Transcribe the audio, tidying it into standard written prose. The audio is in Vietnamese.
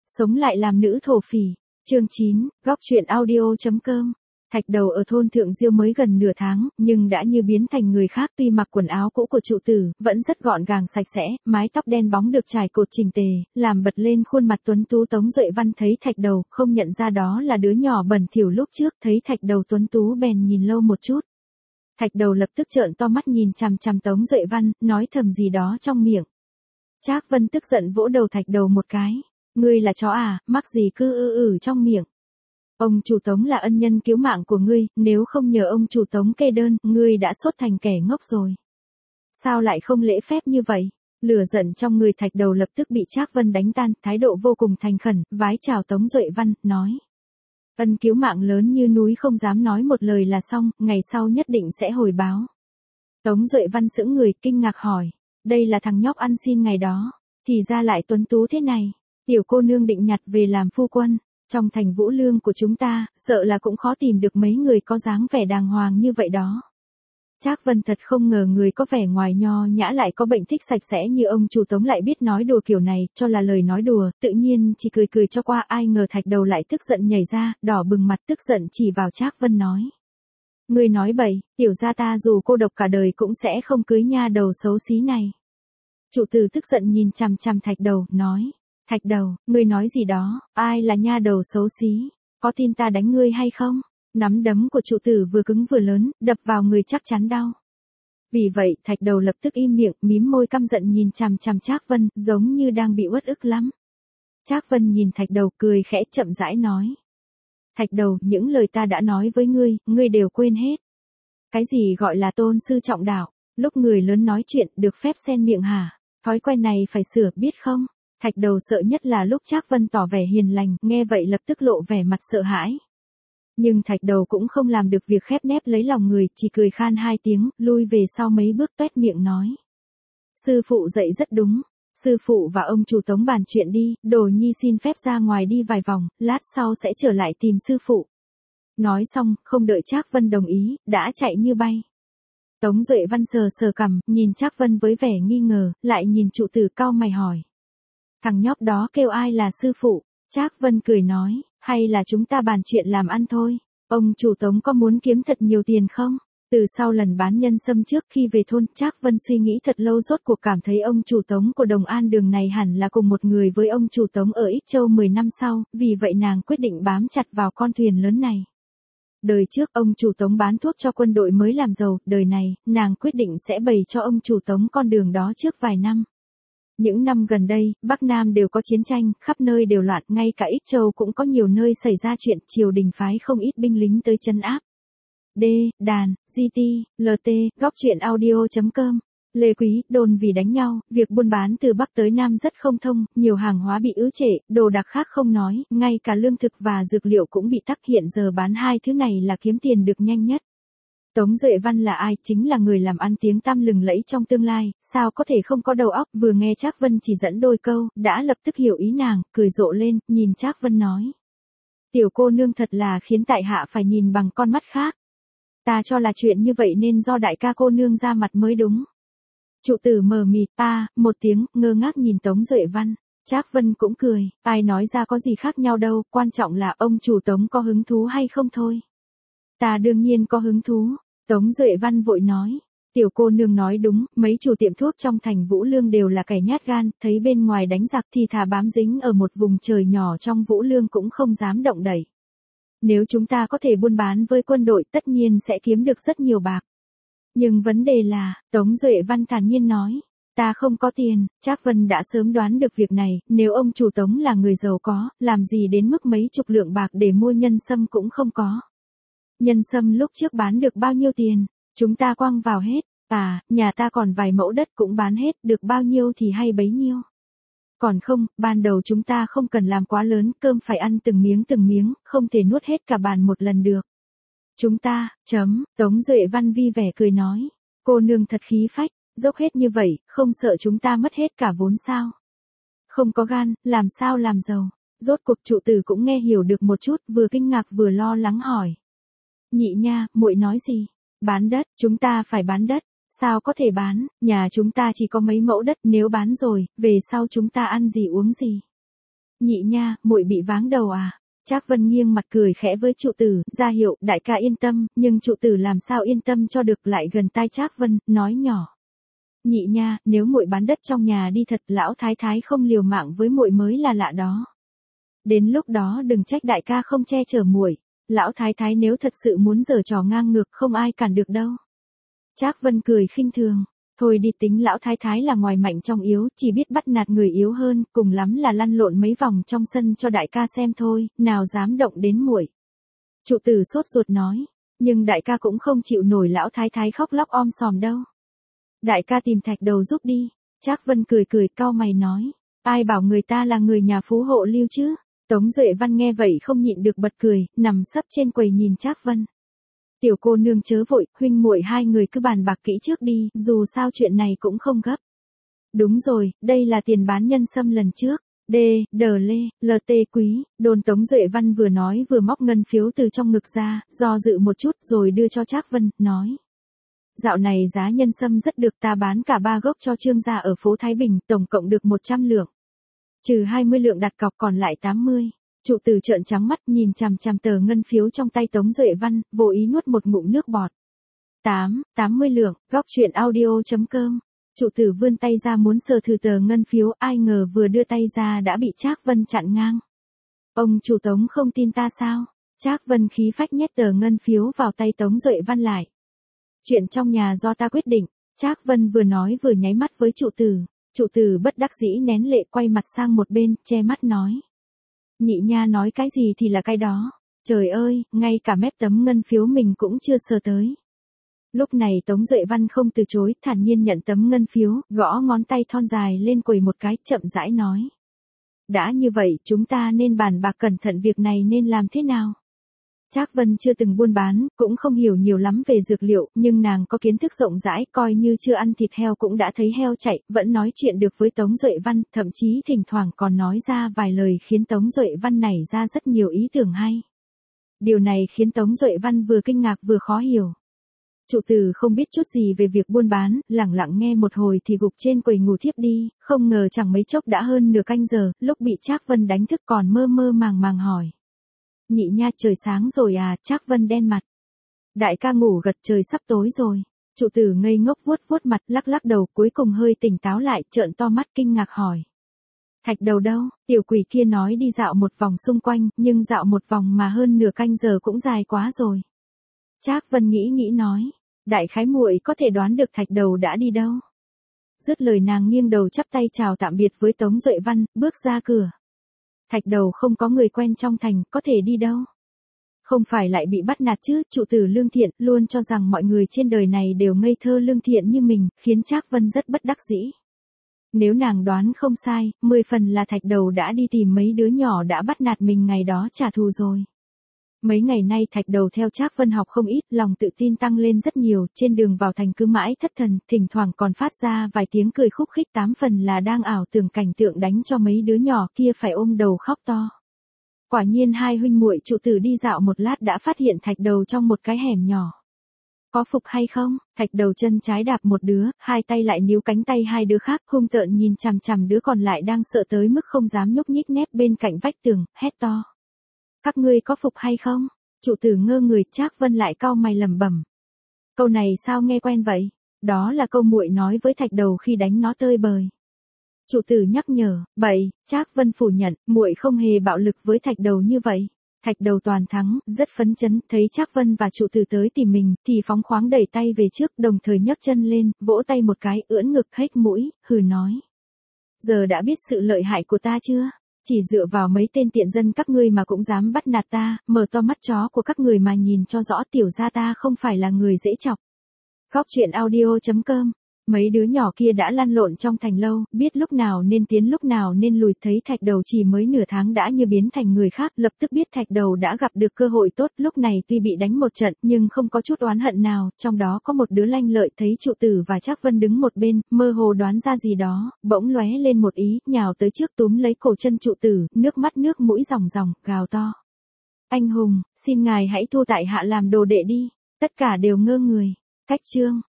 Sống lại làm nữ thổ phỉ. Chương 9, góc truyện audio.com. Thạch Đầu ở thôn Thượng Diêu mới gần nửa tháng, nhưng đã như biến thành người khác. Tuy mặc quần áo cũ của trụ tử, vẫn rất gọn gàng sạch sẽ, mái tóc đen bóng được trải cột chỉnh tề, làm bật lên khuôn mặt tuấn tú. Tống Duệ Văn thấy Thạch Đầu, không nhận ra đó là đứa nhỏ bẩn thỉu lúc trước. Thấy Thạch Đầu tuấn tú bèn nhìn lâu một chút. Thạch Đầu lập tức trợn to mắt nhìn chằm chằm Tống Duệ Văn, nói thầm gì đó trong miệng. Trác Vân tức giận vỗ đầu Thạch Đầu một cái. Ngươi là chó à, mắc gì cứ trong miệng. Ông chủ Tống là ân nhân cứu mạng của ngươi, nếu không nhờ ông chủ Tống kê đơn, ngươi đã sốt thành kẻ ngốc rồi. Sao lại không lễ phép như vậy? Lửa giận trong người Thạch Đầu lập tức bị Trác Vân đánh tan, thái độ vô cùng thành khẩn, vái chào Tống Duệ Văn, nói. Ân cứu mạng lớn như núi không dám nói một lời là xong, ngày sau nhất định sẽ hồi báo. Tống Duệ Văn sững người, kinh ngạc hỏi. Đây là thằng nhóc ăn xin ngày đó, thì ra lại tuấn tú thế này. Tiểu cô nương định nhặt về làm phu quân. Trong thành Vũ Lương của chúng ta, sợ là cũng khó tìm được mấy người có dáng vẻ đàng hoàng như vậy đó. Trác Vân thật không ngờ người có vẻ ngoài nho nhã lại có bệnh thích sạch sẽ như ông chủ Tống lại biết nói đùa kiểu này, cho là lời nói đùa, tự nhiên chỉ cười cho qua. Ai ngờ Thạch Đầu lại tức giận nhảy ra, đỏ bừng mặt tức giận chỉ vào Trác Vân nói. Ngươi nói bậy, tiểu gia ta dù cô độc cả đời cũng sẽ không cưới nha đầu xấu xí này. Trụ tử tức giận nhìn chằm chằm Thạch Đầu, nói. Thạch Đầu, ngươi nói gì đó, ai là nha đầu xấu xí, có tin ta đánh ngươi hay không? Nắm đấm của trụ tử vừa cứng vừa lớn, đập vào người chắc chắn đau. Vì vậy, Thạch Đầu lập tức im miệng, mím môi căm giận nhìn chằm chằm Trác Vân, giống như đang bị uất ức lắm. Trác Vân nhìn Thạch Đầu cười khẽ chậm rãi nói. Thạch Đầu, những lời ta đã nói với ngươi đều quên hết. Cái gì gọi là tôn sư trọng đạo, lúc người lớn nói chuyện được phép xen miệng hả? Thói quen này phải sửa biết không? Thạch Đầu sợ nhất là lúc Trác Vân tỏ vẻ hiền lành, nghe vậy lập tức lộ vẻ mặt sợ hãi. Nhưng Thạch Đầu cũng không làm được việc khép nép lấy lòng người, chỉ cười khan hai tiếng, lui về sau mấy bước toét miệng nói. Sư phụ dạy rất đúng, sư phụ và ông chủ Tống bàn chuyện đi, Đồ Nhi xin phép ra ngoài đi vài vòng, lát sau sẽ trở lại tìm sư phụ. Nói xong, không đợi Trác Vân đồng ý, đã chạy như bay. Tống Duệ Văn sờ cằm, nhìn Trác Vân với vẻ nghi ngờ, lại nhìn trụ tử cau mày hỏi. Thằng nhóc đó kêu ai là sư phụ? Trác Vân cười nói, hay là chúng ta bàn chuyện làm ăn thôi? Ông chủ Tống có muốn kiếm thật nhiều tiền không? Từ sau lần bán nhân sâm trước khi về thôn, Trác Vân suy nghĩ thật lâu rốt cuộc cảm thấy ông chủ Tống của Đồng An Đường này hẳn là cùng một người với ông chủ Tống ở Ích Châu 10 năm sau, vì vậy nàng quyết định bám chặt vào con thuyền lớn này. Đời trước ông chủ Tống bán thuốc cho quân đội mới làm giàu, đời này, nàng quyết định sẽ bày cho ông chủ Tống con đường đó trước vài năm. Những năm gần đây, Bắc Nam đều có chiến tranh, khắp nơi đều loạn, ngay cả Ích Châu cũng có nhiều nơi xảy ra chuyện, triều đình phái không ít binh lính tới trấn áp. Đàn, GT, LT, góc truyện audio.com. Lê Quý, đồn vì đánh nhau, việc buôn bán từ Bắc tới Nam rất không thông, nhiều hàng hóa bị ứ trệ, đồ đạc khác không nói, ngay cả lương thực và dược liệu cũng bị tắc. Hiện giờ bán hai thứ này là kiếm tiền được nhanh nhất. Tống Duệ Văn là ai? Chính là người làm ăn tiếng tăm lừng lẫy trong tương lai, sao có thể không có đầu óc? Vừa nghe Trác Vân chỉ dẫn đôi câu, đã lập tức hiểu ý nàng, cười rộ lên, nhìn Trác Vân nói. Tiểu cô nương thật là khiến tại hạ phải nhìn bằng con mắt khác. Ta cho là chuyện như vậy nên do đại ca cô nương ra mặt mới đúng. Trụ tử mờ mịt, một tiếng, ngơ ngác nhìn Tống Duệ Văn. Trác Vân cũng cười, ai nói ra có gì khác nhau đâu, quan trọng là ông chủ Tống có hứng thú hay không thôi. Ta đương nhiên có hứng thú. Tống Duệ Văn vội nói. Tiểu cô nương nói đúng, mấy chủ tiệm thuốc trong thành Vũ Lương đều là kẻ nhát gan, thấy bên ngoài đánh giặc thì thà bám dính ở một vùng trời nhỏ trong Vũ Lương cũng không dám động đẩy. Nếu chúng ta có thể buôn bán với quân đội tất nhiên sẽ kiếm được rất nhiều bạc. Nhưng vấn đề là, Tống Duệ Văn thản nhiên nói, ta không có tiền. Trác Vân đã sớm đoán được việc này, nếu ông chủ Tống là người giàu có, làm gì đến mức mấy chục lượng bạc để mua nhân sâm cũng không có. Nhân sâm lúc trước bán được bao nhiêu tiền, chúng ta quăng vào hết, nhà ta còn vài mẫu đất cũng bán hết, được bao nhiêu thì hay bấy nhiêu. Còn không, ban đầu chúng ta không cần làm quá lớn, cơm phải ăn từng miếng, không thể nuốt hết cả bàn một lần được. Chúng ta, Tống Duệ Văn vi vẻ cười nói, cô nương thật khí phách, dốc hết như vậy, không sợ chúng ta mất hết cả vốn sao? Không có gan, làm sao làm giàu? Rốt cuộc trụ tử cũng nghe hiểu được một chút, vừa kinh ngạc vừa lo lắng hỏi. Nhị nha, muội nói gì? Bán đất, chúng ta phải bán đất. Sao có thể bán, nhà chúng ta chỉ có mấy mẫu đất, nếu bán rồi, về sau chúng ta ăn gì uống gì? Nhị nha, muội bị váng đầu à? Trác Vân nghiêng mặt cười khẽ với trụ tử, ra hiệu, đại ca yên tâm, nhưng trụ tử làm sao yên tâm cho được, lại gần tai Trác Vân, nói nhỏ. Nhị nha, nếu muội bán đất trong nhà đi thật, lão thái thái không liều mạng với muội mới là lạ đó. Đến lúc đó đừng trách đại ca không che chở muội, lão thái thái nếu thật sự muốn giở trò ngang ngược không ai cản được đâu. Trác Vân cười khinh thường, thôi đi, tính lão thái thái là ngoài mạnh trong yếu, chỉ biết bắt nạt người yếu hơn, cùng lắm là lăn lộn mấy vòng trong sân cho đại ca xem thôi, nào dám động đến muội. Trụ tử sốt ruột nói, nhưng đại ca cũng không chịu nổi lão thái thái khóc lóc om sòm đâu. Đại ca tìm Thạch Đầu giúp đi. Trác Vân cười cười cau mày nói, ai bảo người ta là người nhà phú hộ Lưu chứ. Tống Duệ Văn nghe vậy không nhịn được bật cười, nằm sấp trên quầy nhìn Trác Vân. Tiểu cô nương chớ vội, huynh muội hai người cứ bàn bạc kỹ trước đi, dù sao chuyện này cũng không gấp. Đúng rồi, đây là tiền bán nhân sâm lần trước. D, Đờ Lê, LT Quý, đồn. Tống Duệ Văn vừa nói vừa móc ngân phiếu từ trong ngực ra, do dự một chút rồi đưa cho Trác Vân, nói. Dạo này giá nhân sâm rất được, ta bán cả 3 gốc cho Trương gia ở phố Thái Bình, tổng cộng được 100 lượng. Trừ 20 lượng đặt cọc còn lại 80. Trụ tử trợn trắng mắt nhìn chằm chằm tờ ngân phiếu trong tay Tống Duệ Văn, vô ý nuốt một ngụm nước bọt. 80 lượng, góc truyện audio.com. Trụ tử vươn tay ra muốn sờ thử tờ ngân phiếu, ai ngờ vừa đưa tay ra đã bị Trác Vân chặn ngang. Ông chủ Tống không tin ta sao? Trác Vân khí phách nhét tờ ngân phiếu vào tay Tống Duệ Văn lại. Chuyện trong nhà do ta quyết định. Trác Vân vừa nói vừa nháy mắt với trụ tử. Trụ tử bất đắc dĩ nén lệ quay mặt sang một bên, che mắt nói. Nhị nha nói cái gì thì là cái đó. Trời ơi, ngay cả mép tấm ngân phiếu mình cũng chưa sờ tới. Lúc này Tống Duệ Văn không từ chối, thản nhiên nhận tấm ngân phiếu, gõ ngón tay thon dài lên quầy một cái, chậm rãi nói. Đã như vậy, chúng ta nên bàn bạc cẩn thận việc này nên làm thế nào? Trác Vân chưa từng buôn bán, cũng không hiểu nhiều lắm về dược liệu, nhưng nàng có kiến thức rộng rãi, coi như chưa ăn thịt heo cũng đã thấy heo chạy, vẫn nói chuyện được với Tống Duệ Văn, thậm chí thỉnh thoảng còn nói ra vài lời khiến Tống Duệ Văn nảy ra rất nhiều ý tưởng hay. Điều này khiến Tống Duệ Văn vừa kinh ngạc vừa khó hiểu. Trụ tử không biết chút gì về việc buôn bán, lẳng lặng nghe một hồi thì gục trên quầy ngủ thiếp đi, không ngờ chẳng mấy chốc đã hơn nửa canh giờ, lúc bị Trác Vân đánh thức còn mơ mơ màng màng hỏi. Nhị nha, trời sáng rồi à? Trác Vân đen mặt. Đại ca ngủ gật, trời sắp tối rồi. Trụ tử ngây ngốc vuốt vuốt mặt, lắc lắc đầu, cuối cùng hơi tỉnh táo lại, trợn to mắt kinh ngạc hỏi. Thạch Đầu đâu? Tiểu quỷ kia nói đi dạo một vòng xung quanh, nhưng dạo một vòng mà hơn nửa canh giờ cũng dài quá rồi. Trác Vân nghĩ nói, đại khái muội có thể đoán được Thạch Đầu đã đi đâu. Dứt lời nàng nghiêng đầu chắp tay chào tạm biệt với Tống Duệ Văn, bước ra cửa. Thạch Đầu không có người quen trong thành, có thể đi đâu? Không phải lại bị bắt nạt chứ? Trụ tử lương thiện, luôn cho rằng mọi người trên đời này đều ngây thơ lương thiện như mình, khiến Trác Vân rất bất đắc dĩ. Nếu nàng đoán không sai, 10 phần là Thạch Đầu đã đi tìm mấy đứa nhỏ đã bắt nạt mình ngày đó trả thù rồi. Mấy ngày nay Thạch Đầu theo Trác Vân học không ít, lòng tự tin tăng lên rất nhiều, trên đường vào thành cứ mãi thất thần, thỉnh thoảng còn phát ra vài tiếng cười khúc khích, 8 phần là đang ảo tưởng cảnh tượng đánh cho mấy đứa nhỏ kia phải ôm đầu khóc to. Quả nhiên hai huynh muội trụ tử đi dạo một lát đã phát hiện Thạch Đầu trong một cái hẻm nhỏ. Có phục hay không? Thạch Đầu chân trái đạp một đứa, hai tay lại níu cánh tay hai đứa khác, hung tợn nhìn chằm chằm đứa còn lại đang sợ tới mức không dám nhúc nhích nép bên cạnh vách tường, hét to. Các ngươi có phục hay không? Trụ tử ngơ người, Trác Vân lại cau mày lẩm bẩm. Câu này sao nghe quen vậy? Đó là câu muội nói với Thạch Đầu khi đánh nó tơi bời. Trụ tử nhắc nhở, bậy. Trác Vân phủ nhận, muội không hề bạo lực với Thạch Đầu như vậy. Thạch Đầu toàn thắng, rất phấn chấn, thấy Trác Vân và trụ tử tới tìm mình, thì phóng khoáng đẩy tay về trước, đồng thời nhấc chân lên, vỗ tay một cái, ưỡn ngực hếch mũi, hừ nói. Giờ đã biết sự lợi hại của ta chưa? Chỉ dựa vào mấy tên tiện dân các ngươi mà cũng dám bắt nạt ta, mở to mắt chó của các người mà nhìn cho rõ, tiểu gia ta không phải là người dễ chọc. Góc truyện audio.com. Mấy đứa nhỏ kia đã lăn lộn trong thành lâu, biết lúc nào nên tiến lúc nào nên lùi, thấy Thạch Đầu chỉ mới nửa tháng đã như biến thành người khác, lập tức biết Thạch Đầu đã gặp được cơ hội tốt, lúc này tuy bị đánh một trận nhưng không có chút oán hận nào, trong đó có một đứa lanh lợi thấy trụ tử và Trác Vân đứng một bên, mơ hồ đoán ra gì đó, bỗng lóe lên một ý, nhào tới trước túm lấy cổ chân trụ tử, nước mắt nước mũi ròng ròng, gào to. Anh hùng, xin ngài hãy thu tại hạ làm đồ đệ đi, tất cả đều ngơ người. Cách chương